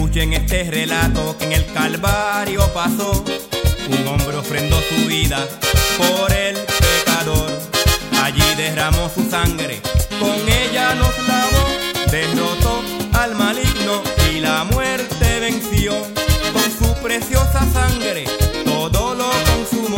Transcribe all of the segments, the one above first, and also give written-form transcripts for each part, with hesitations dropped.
Escuchen este relato que en el Calvario pasó. Un hombre ofrendó su vida por el pecador. Allí derramó su sangre, con ella nos lavó. Derrotó al maligno y la muerte venció. Con su preciosa sangre todo lo consumó.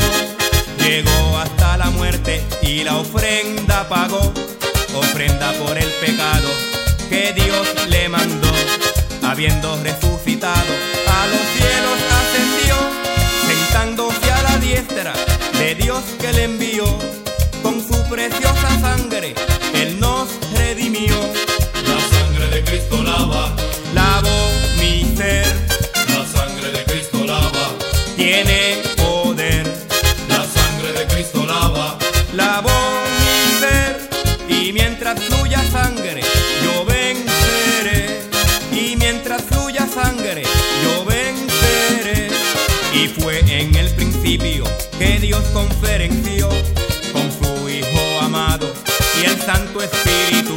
Llegó hasta la muerte y la ofrenda pagó. Ofrenda por el pecado que Dios le mandó. Habiendo resucitado, a los cielos ascendió, sentándose a la diestra de Dios que le envió. Con su preciosa sangre Él nos redimió. La sangre de Cristo lava, lavó mi ser. la sangre de Cristo lava, Tiene poder. la sangre de Cristo lava, Lavó mi ser. Y mientras fluya sangre, yo venceré. Y mientras fluya sangre, yo venceré. Y fue en el principio que Dios conferenció con su Hijo amado y el Santo Espíritu,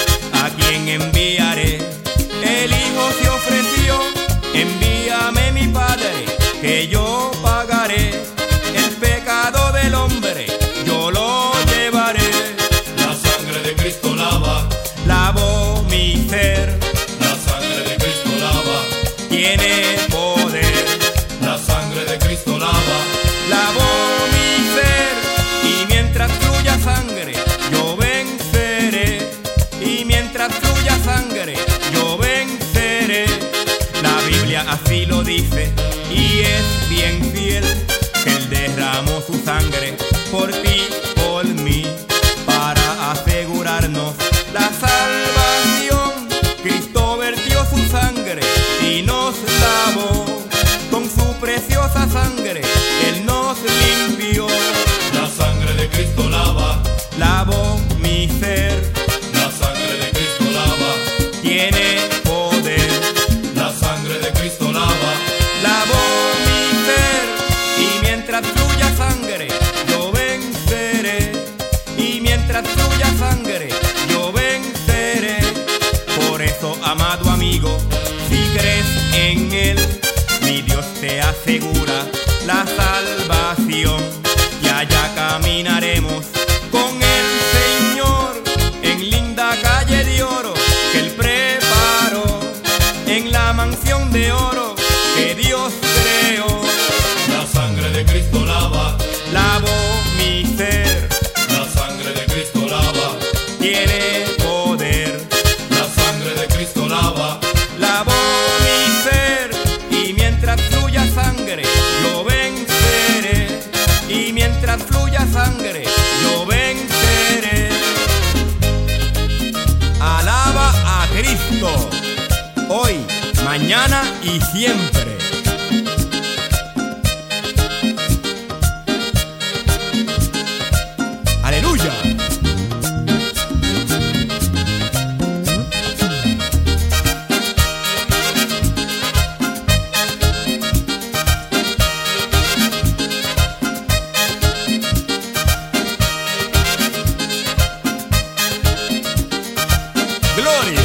a quien enviaré. El Hijo se ofreció: envíame mi Padre, que yo pagaré el pecado del hombre, yo lo llevaré. la sangre de Cristo lava, Lavó mi ser. la sangre de Cristo lava, Tiene poder. la sangre de Cristo lava, Lavó mi ser. Y mientras fluya sangre, yo venceré. Y mientras fluya sangre, yo venceré. La Biblia así lo dice y es bien fiel, que Él derramó su sangre por ti, por mí, para asegurarnos la salvación. Cristo vertió su sangre y nos lavó. Con su preciosa sangre Él nos limpió. la sangre de Cristo lava, Lavó mi ser. la sangre de Cristo lava, Tiene poder. la sangre de Cristo lava, Lavó mi ser. Y mientras fluya sangre, yo venceré. Y mientras fluya sangre, yo venceré. Por eso, amado amigo, si crees en Él, mi Dios te asegura la salvación. Y allá caminaremos con el Señor en linda calle de oro que Él preparó, en la mansión de oro que Dios creó. la sangre de Cristo lava, Lavó mi ser. la sangre de Cristo lava, Tiene poder. la sangre de Cristo lava, Lavó mi ser. Y mientras fluya sangre, yo venceré. Y mientras fluya sangre, yo venceré. Alaba a Cristo, hoy, mañana y siempre. ¡Aleluya! ¡Gloria!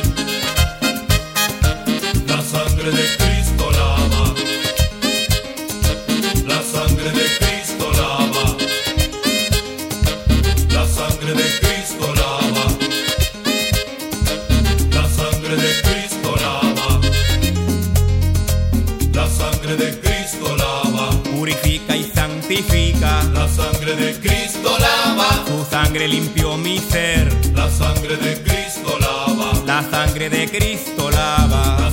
la sangre de Cristo lava, la sangre de Cristo lava, la sangre de Cristo lava, la sangre de Cristo lava, la sangre de Cristo lava, Purifica y santifica. la sangre de Cristo lava, Su sangre limpió mi ser. la sangre de Cristo lava, La sangre de Cristo lava.